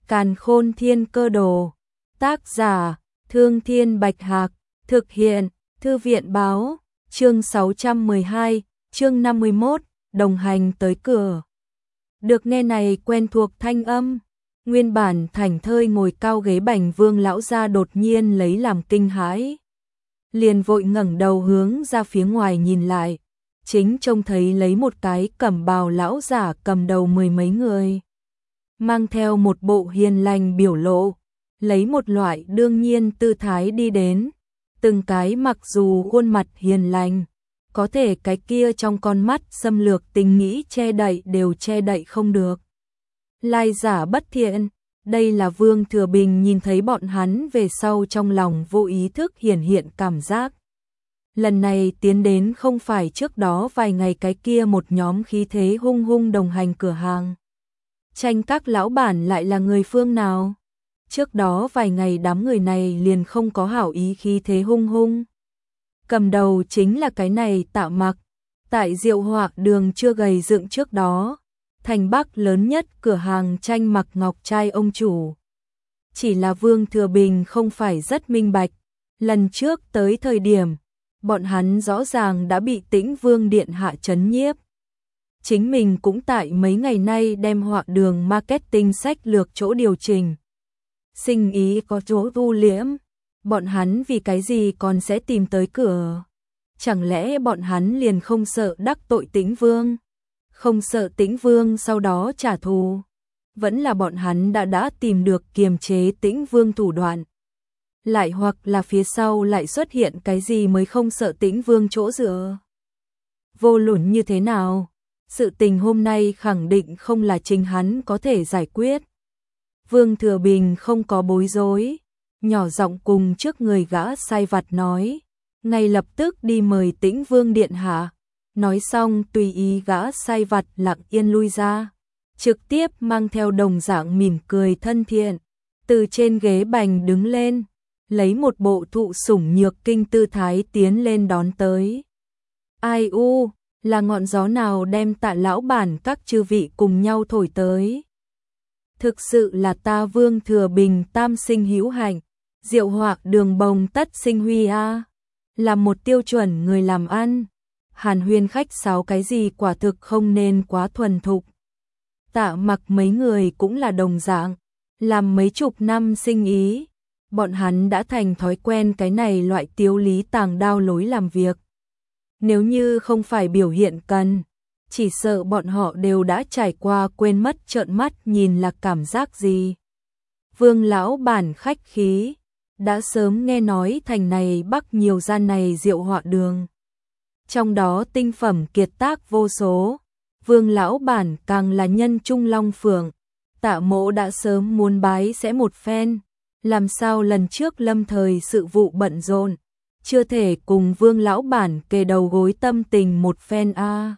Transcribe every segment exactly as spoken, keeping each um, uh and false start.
Càn Khôn Thiên Cơ Đồ. Tác giả: Thương Thiên Bạch Hạc. Thực hiện: Thư viện báo. Chương sáu trăm mười hai, chương năm mươi mốt, đồng hành tới cửa. Được nghe này quen thuộc thanh âm, nguyên bản thảnh thơi ngồi cao ghế bành Vương lão gia đột nhiên lấy làm kinh hãi. Liền vội ngẩng đầu hướng ra phía ngoài nhìn lại, chính trông thấy lấy một cái cẩm bào lão giả cầm đầu mười mấy người, mang theo một bộ hiền lành biểu lộ, lấy một loại đương nhiên tư thái đi đến, từng cái mặc dù khuôn mặt hiền lành, có thể cái kia trong con mắt xâm lược tình nghĩ che đậy đều che đậy không được. Lai giả bất thiện, đây là Vương Thừa Bình nhìn thấy bọn hắn về sau trong lòng vô ý thức hiển hiện cảm giác. Lần này tiến đến không phải trước đó vài ngày cái kia một nhóm khí thế hung hung đồng hành cửa hàng. Tranh các lão bản lại là người phương nào? Trước đó vài ngày đám người này liền không có hảo ý khí thế hung hung. Cầm đầu chính là cái này Tạ Mặc, tại Diệu Họa đường chưa gầy dựng trước đó, thành Bắc lớn nhất cửa hàng tranh mặc ngọc trai ông chủ. Chỉ là Vương Thừa Bình không phải rất minh bạch, lần trước tới thời điểm, bọn hắn rõ ràng đã bị Tĩnh Vương điện hạ trấn nhiếp. Chính mình cũng tại mấy ngày nay đem Họa đường marketing sách lược chỗ điều chỉnh. Sinh ý có chỗ thu liễm, bọn hắn vì cái gì còn sẽ tìm tới cửa? Chẳng lẽ bọn hắn liền không sợ đắc tội Tĩnh Vương? Không sợ Tĩnh Vương sau đó trả thù? Vẫn là bọn hắn đã đã tìm được kiềm chế Tĩnh Vương thủ đoạn? Lại hoặc là phía sau lại xuất hiện cái gì mới không sợ Tĩnh Vương chỗ dựa? Vô luận như thế nào? Sự tình hôm nay khẳng định không là chính hắn có thể giải quyết. Vương Thừa Bình không có bối rối, nhỏ giọng cùng trước người gã sai vặt nói, ngay lập tức đi mời Tĩnh Vương điện hạ. Nói xong tùy ý gã sai vặt lặng yên lui ra, trực tiếp mang theo đồng dạng mỉm cười thân thiện, từ trên ghế bành đứng lên, lấy một bộ thụ sủng nhược kinh tư thái tiến lên đón tới. Ai u, là ngọn gió nào đem Tạ lão bản các chư vị cùng nhau thổi tới? Thực sự là ta Vương Thừa Bình tam sinh hữu hạnh, Diệu Họa đường bồng tất sinh huy a. Là một tiêu chuẩn người làm ăn, hàn huyên khách sáo cái gì quả thực không nên quá thuần thục. Tạ Mặc mấy người cũng là đồng dạng, làm mấy chục năm sinh ý, bọn hắn đã thành thói quen cái này loại tiếu lý tàng đao lối làm việc. Nếu như không phải biểu hiện cần, chỉ sợ bọn họ đều đã trải qua quên mất trợn mắt nhìn là cảm giác gì. Vương lão bản khách khí, đã sớm nghe nói thành này Bắc nhiều gian này Diệu Họa đường. Trong đó tinh phẩm kiệt tác vô số, Vương lão bản càng là nhân trung long phượng, Tạ mỗ đã sớm muốn bái sẽ một phen, làm sao lần trước lâm thời sự vụ bận rộn, chưa thể cùng Vương lão bản kề đầu gối tâm tình một phen a. À.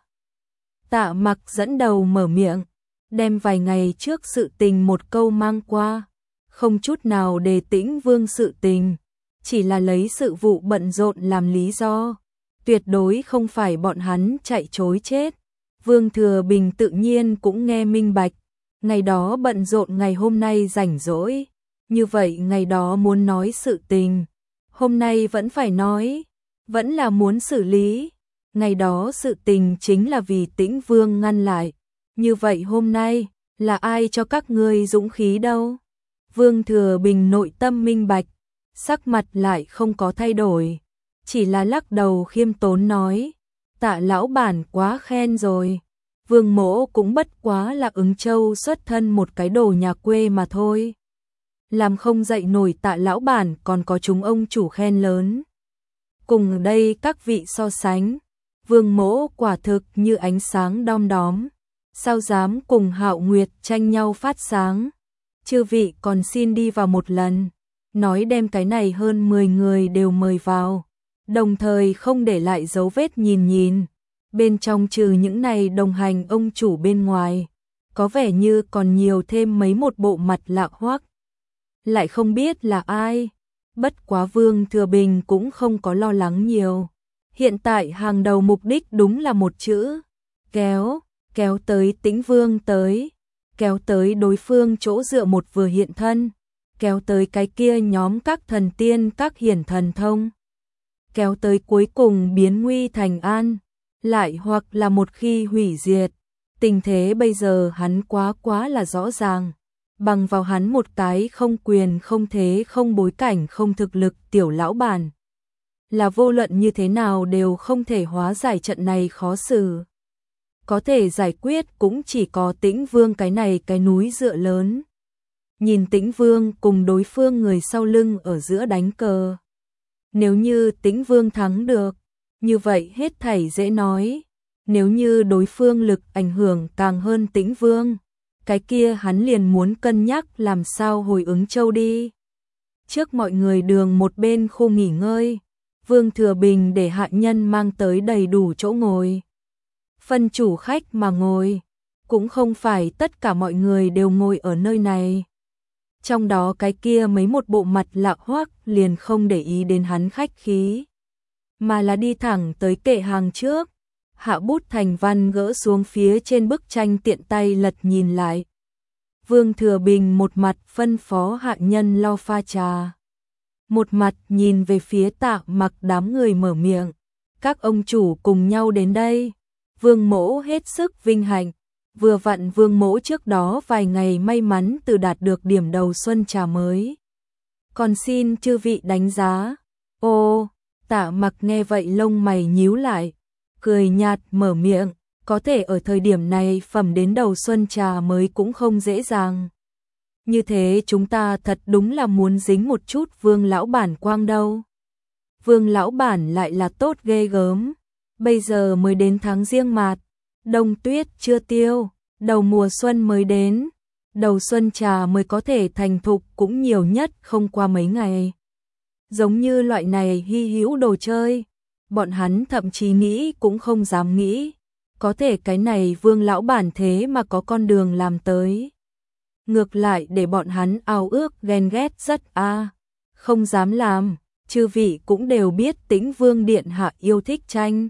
Tạ Mặc dẫn đầu mở miệng, đem vài ngày trước sự tình một câu mang qua, không chút nào đề Tĩnh Vương sự tình, chỉ là lấy sự vụ bận rộn làm lý do, tuyệt đối không phải bọn hắn chạy chối chết. Vương Thừa Bình tự nhiên cũng nghe minh bạch, ngày đó bận rộn ngày hôm nay rảnh rỗi, như vậy ngày đó muốn nói sự tình, hôm nay vẫn phải nói, vẫn là muốn xử lý. Ngày đó sự tình chính là vì Tĩnh Vương ngăn lại, như vậy hôm nay là ai cho các ngươi dũng khí đâu? Vương Thừa Bình nội tâm minh bạch, sắc mặt lại không có thay đổi, chỉ là lắc đầu khiêm tốn nói, Tạ lão bản quá khen rồi, Vương mỗ cũng bất quá là Ứng Châu xuất thân một cái đồ nhà quê mà thôi. Làm không dậy nổi Tạ lão bản còn có chúng ông chủ khen lớn. Cùng đây các vị so sánh, Vương mỗ quả thực như ánh sáng đom đóm, sao dám cùng Hạo Nguyệt tranh nhau phát sáng. Chư vị còn xin đi vào một lần, nói đem cái này hơn mười người đều mời vào, đồng thời không để lại dấu vết nhìn nhìn. Bên trong trừ những này đồng hành ông chủ bên ngoài, có vẻ như còn nhiều thêm mấy một bộ mặt lạ hoắc, lại không biết là ai. Bất quá Vương Thừa Bình cũng không có lo lắng nhiều. Hiện tại hàng đầu mục đích đúng là một chữ, kéo, kéo tới Tĩnh Vương tới. kéo tới đối phương chỗ dựa một vừa hiện thân, kéo tới cái kia nhóm các thần tiên các hiển thần thông, kéo tới cuối cùng biến nguy thành an, lại hoặc là một khi hủy diệt. Tình thế bây giờ hắn quá quá là rõ ràng, bằng vào hắn một cái không quyền không thế không bối cảnh không thực lực tiểu lão bản, là vô luận như thế nào đều không thể hóa giải trận này khó xử. Có thể giải quyết cũng chỉ có Tĩnh Vương cái này cái núi dựa lớn. Nhìn Tĩnh Vương cùng đối phương người sau lưng ở giữa đánh cờ. Nếu như Tĩnh Vương thắng được, như vậy hết thảy dễ nói. Nếu như đối phương lực ảnh hưởng càng hơn Tĩnh Vương, cái kia hắn liền muốn cân nhắc làm sao hồi ứng châu đi. Trước mọi người đường một bên khu nghỉ ngơi, Vương Thừa Bình để hạ nhân mang tới đầy đủ chỗ ngồi. Phân chủ khách mà ngồi, cũng không phải tất cả mọi người đều ngồi ở nơi này. Trong đó cái kia mấy một bộ mặt lạ hoắc liền không để ý đến hắn khách khí, mà là đi thẳng tới kệ hàng trước, hạ bút thành văn gỡ xuống phía trên bức tranh tiện tay lật nhìn lại. Vương Thừa Bình một mặt phân phó hạ nhân lo pha trà, một mặt nhìn về phía Tạ Mặc đám người mở miệng. Các ông chủ cùng nhau đến đây, Vương mỗ hết sức vinh hạnh. Vừa vặn Vương mỗ trước đó vài ngày may mắn từ đạt được điểm đầu xuân trà mới. Còn xin chư vị đánh giá. Ô, Tạ Mặc nghe vậy lông mày nhíu lại, cười nhạt mở miệng, có thể ở thời điểm này phẩm đến đầu xuân trà mới cũng không dễ dàng. Như thế chúng ta thật đúng là muốn dính một chút Vương lão bản quang đâu. Vương lão bản lại là tốt ghê gớm, bây giờ mới đến tháng Giêng Mạt, đông tuyết chưa tiêu, đầu mùa xuân mới đến, đầu xuân trà mới có thể thành thục cũng nhiều nhất không qua mấy ngày. Giống như loại này hy hữu đồ chơi, bọn hắn thậm chí nghĩ cũng không dám nghĩ, có thể cái này Vương lão bản thế mà có con đường làm tới. Ngược lại để bọn hắn ao ước ghen ghét rất a, không dám làm, chư vị cũng đều biết Tĩnh Vương điện hạ yêu thích tranh.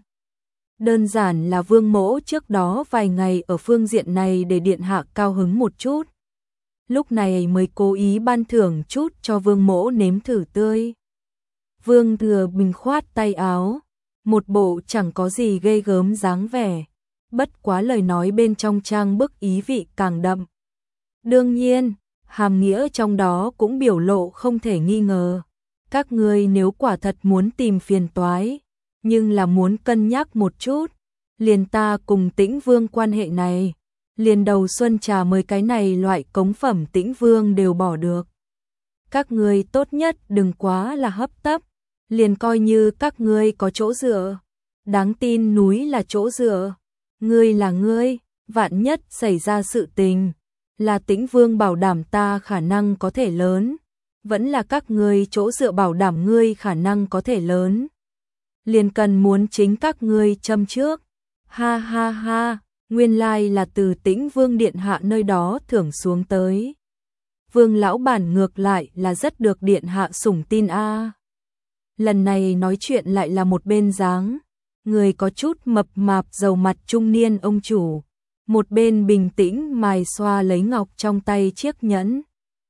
Đơn giản là Vương mỗ trước đó vài ngày ở phương diện này để điện hạ cao hứng một chút. Lúc này mới cố ý ban thưởng chút cho Vương mỗ nếm thử tươi. Vương Thừa Bình khoát tay áo, một bộ chẳng có gì ghê gớm dáng vẻ, bất quá lời nói bên trong trang bức ý vị càng đậm. Đương nhiên, hàm nghĩa trong đó cũng biểu lộ không thể nghi ngờ. Các ngươi nếu quả thật muốn tìm phiền toái, nhưng là muốn cân nhắc một chút, liền ta cùng Tĩnh Vương quan hệ này, liền đầu xuân trà mới cái này loại cống phẩm Tĩnh Vương đều bỏ được. Các ngươi tốt nhất đừng quá là hấp tấp, liền coi như các ngươi có chỗ dựa. Đáng tin núi là chỗ dựa, ngươi là ngươi, vạn nhất xảy ra sự tình, là Tĩnh Vương bảo đảm ta khả năng có thể lớn, vẫn là các ngươi chỗ dựa bảo đảm ngươi khả năng có thể lớn. Liền cần muốn chính các ngươi châm trước. Ha ha ha, nguyên lai là từ Tĩnh Vương điện hạ nơi đó thưởng xuống tới. Vương lão bản ngược lại là rất được điện hạ sủng tin a. Lần này nói chuyện lại là một bên dáng, người có chút mập mạp dầu mặt trung niên ông chủ, một bên bình tĩnh mài xoa lấy ngọc trong tay chiếc nhẫn,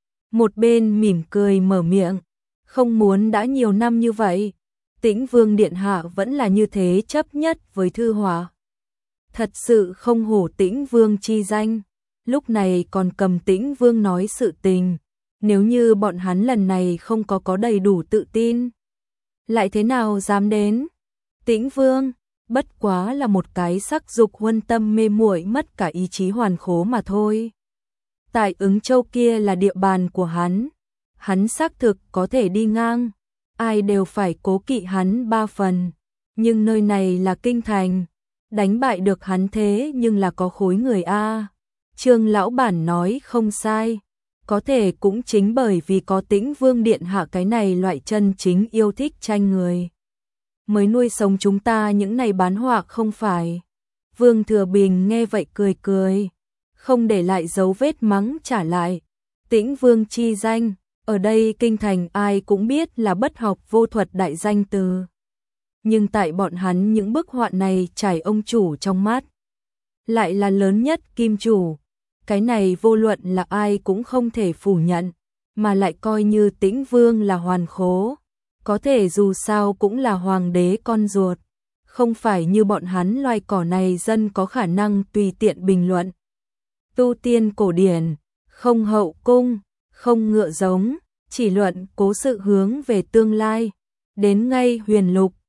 một bên mỉm cười mở miệng, không muốn đã nhiều năm như vậy, Tĩnh Vương điện hạ vẫn là như thế chấp nhất với Thư Hỏa. Thật sự không hổ Tĩnh Vương chi danh, lúc này còn cầm Tĩnh Vương nói sự tình, nếu như bọn hắn lần này không có có đầy đủ tự tin, lại thế nào dám đến? Tĩnh Vương bất quá là một cái sắc dục huân tâm mê muội mất cả ý chí hoàn khố mà thôi. Tại Ứng Châu kia là địa bàn của hắn, hắn xác thực có thể đi ngang, ai đều phải cố kỵ hắn ba phần, nhưng nơi này là kinh thành, đánh bại được hắn thế nhưng là có khối người a. Trương lão bản nói không sai, có thể cũng chính bởi vì có Tĩnh Vương điện hạ cái này loại chân chính yêu thích tranh người, mới nuôi sống chúng ta những này bán họa không phải. Vương Thừa Bình nghe vậy cười cười, không để lại dấu vết mắng trả lại. Tĩnh Vương chi danh, ở đây kinh thành ai cũng biết là bất học vô thuật đại danh từ. Nhưng tại bọn hắn những bức họa này trải ông chủ trong mắt, lại là lớn nhất kim chủ. Cái này vô luận là ai cũng không thể phủ nhận, mà lại coi như Tĩnh Vương là hoàn khố, có thể dù sao cũng là hoàng đế con ruột, không phải như bọn hắn loài cỏ này dân có khả năng tùy tiện bình luận. Tu tiên cổ điển, không hậu cung, không ngựa giống, chỉ luận cố sự hướng về tương lai. Đến ngay huyền lục,